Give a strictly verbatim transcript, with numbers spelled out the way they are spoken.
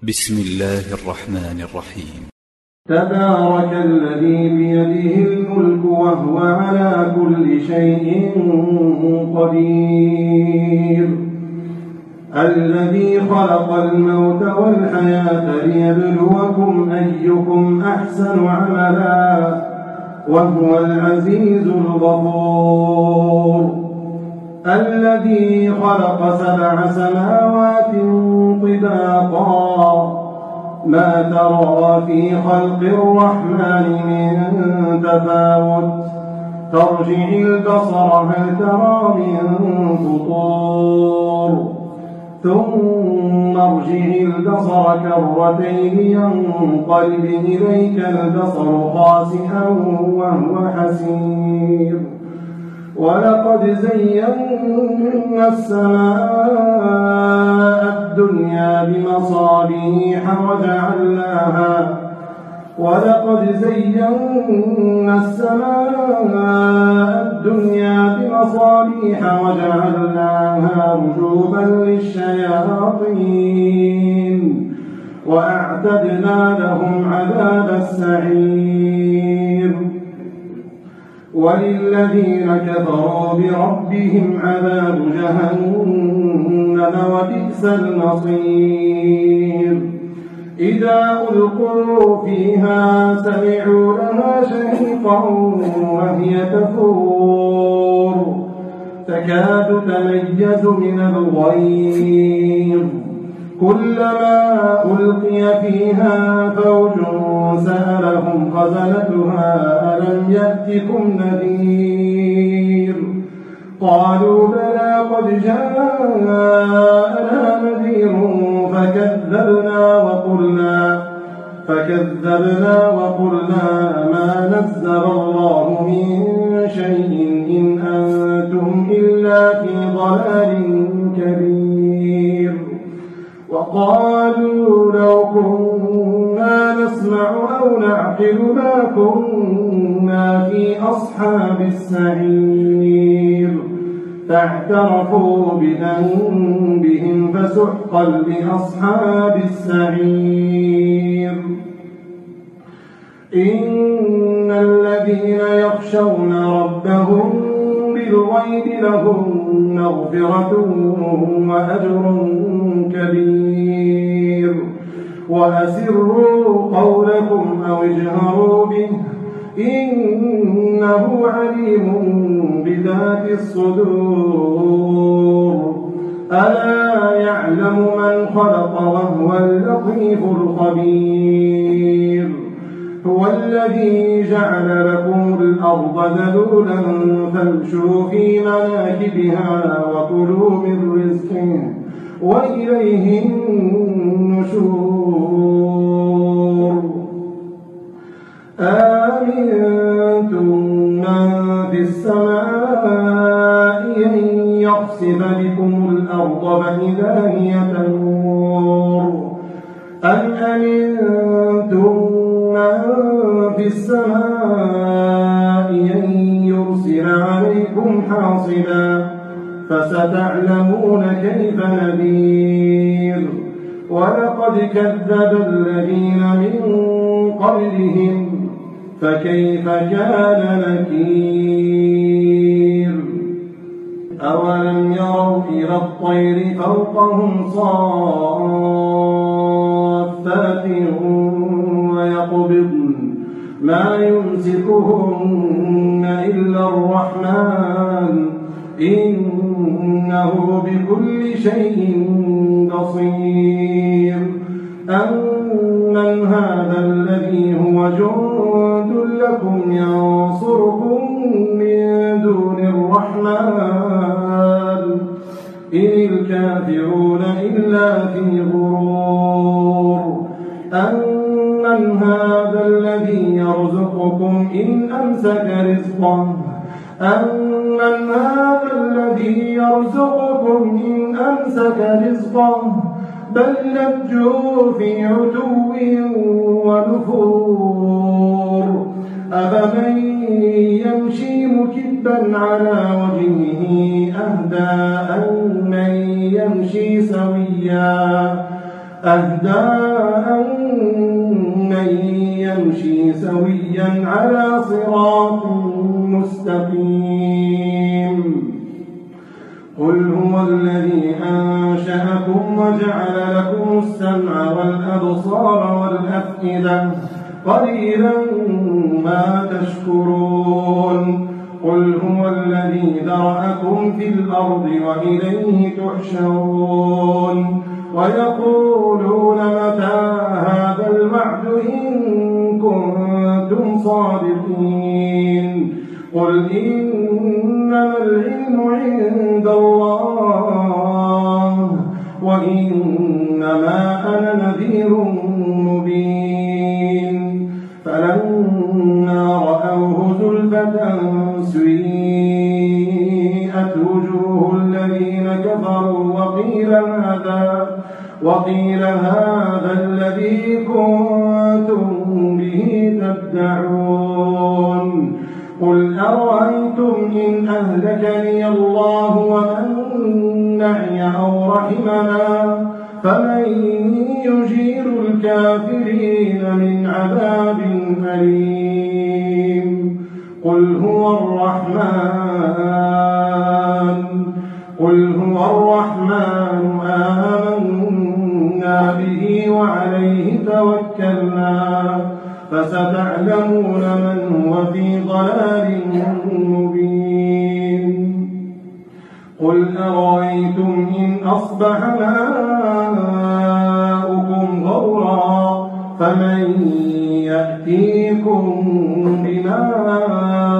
بسم الله الرحمن الرحيم. تبارك الذي بيده الملك وهو على كل شيء قدير، الذي خلق الموت والحياة ليبلوكم أيكم أحسن عملا وهو العزيز الغفور، الذي خلق سبع سماوات طباقا ما ترى في خلق الرحمن من تفاوت، ترجع البصر هل ترى من فطور، ثم ارجع البصر كرتين ينقلب إليك البصر خاسئا وهو حسير، ولقد زينا السماء الدنيا بمصابيح وجعلناها ولقد زينا السماء الدنيا بمصابيح وجعلناها رجوما للشياطين وأعتدنا لهم عذاب السعير، وللذين كفروا بربهم عذاب جهنم وبئس المصير، إذا ألقوا فيها سمعوا لها شهيقا وهي تفور تكاد تميز من الغيظ، كلما ألقي فيها فوج سألهم خزنتها ألم يأتكم نذير، قالوا بلى قد جاءنا نذير فكذبنا وقلنا فكذبنا وقلنا ما نزل الله من شيء إن أنتم إلا في ضلال كبير، وقالوا لو كنا نسمع أو نعقل ما كنا في أصحاب السعير، فاعترفوا بذنبهم فسحقا لأصحاب السعير. إن الذين يخشون ربهم بالغيب لهم مغفرة وأجر كبير، وأسروا قولكم أو اجهروا به إنه عليم بذات الصدور، ألا يعلم من خلق وهو اللطيف الخبير، هو الذي جعل لكم الأرض ذلولا فامشوا في مناكبها وكلوا من رزقه وإليه النشور. آمنتم من في السماء أن يخسف بكم الأرض فإذا هي تمور، أم أمنتم من في السماء أن يرسل عليكم حاصبا فستعلمون كيف نذير، ولقد كذب الذين من قبلهم فكيف كان نكير، أولم يروا إلى الطير فوقهم صافات ويقبضن ما يمسكهن إلا الرحمن إنه بكل شيء بصير، أمن هذا الذي هو جند لكم ينصركم من دون الرحمن إن الكافرون إلا في غرور، أمن هذا الذي يرزقكم إن أمسك رزقه أمن هذا الذي يرزقكم إن أمسك رزقه بل لجوا في عتو ونفور، أفمن يمشي مكبا على وجهه أهدى أمن يمشي سويا أهدى من يمشي سويا على صراط مستقيم قل هو الذي أنشأكم وجعل لكم السمع والأبصار والأفئدة قليلا ما تشكرون قل هو الذي ذرأكم في الأرض وإليه تحشرون ويقولون متى هذا الوعد إن كنتم صادقين قل إنما العلم عند الله وإنما أنا نذير مبين فلما رأوه زلفة سيئت وجوه الذين كفروا وقيل هذا وقيل هذا الذي كنتم به تدعون قل أرأيتم إن أهلكني الله ومن معي أو رحمنا فمن يجير الكافرين من عذاب أليم قل هو الرحمن قل هو الرحمن آمنا به وعليه توكلنا فستعلمون من هو في ضلال مبين قل أرأيتم إن أصبح ماؤكم غورا فمن يأتيكم بماء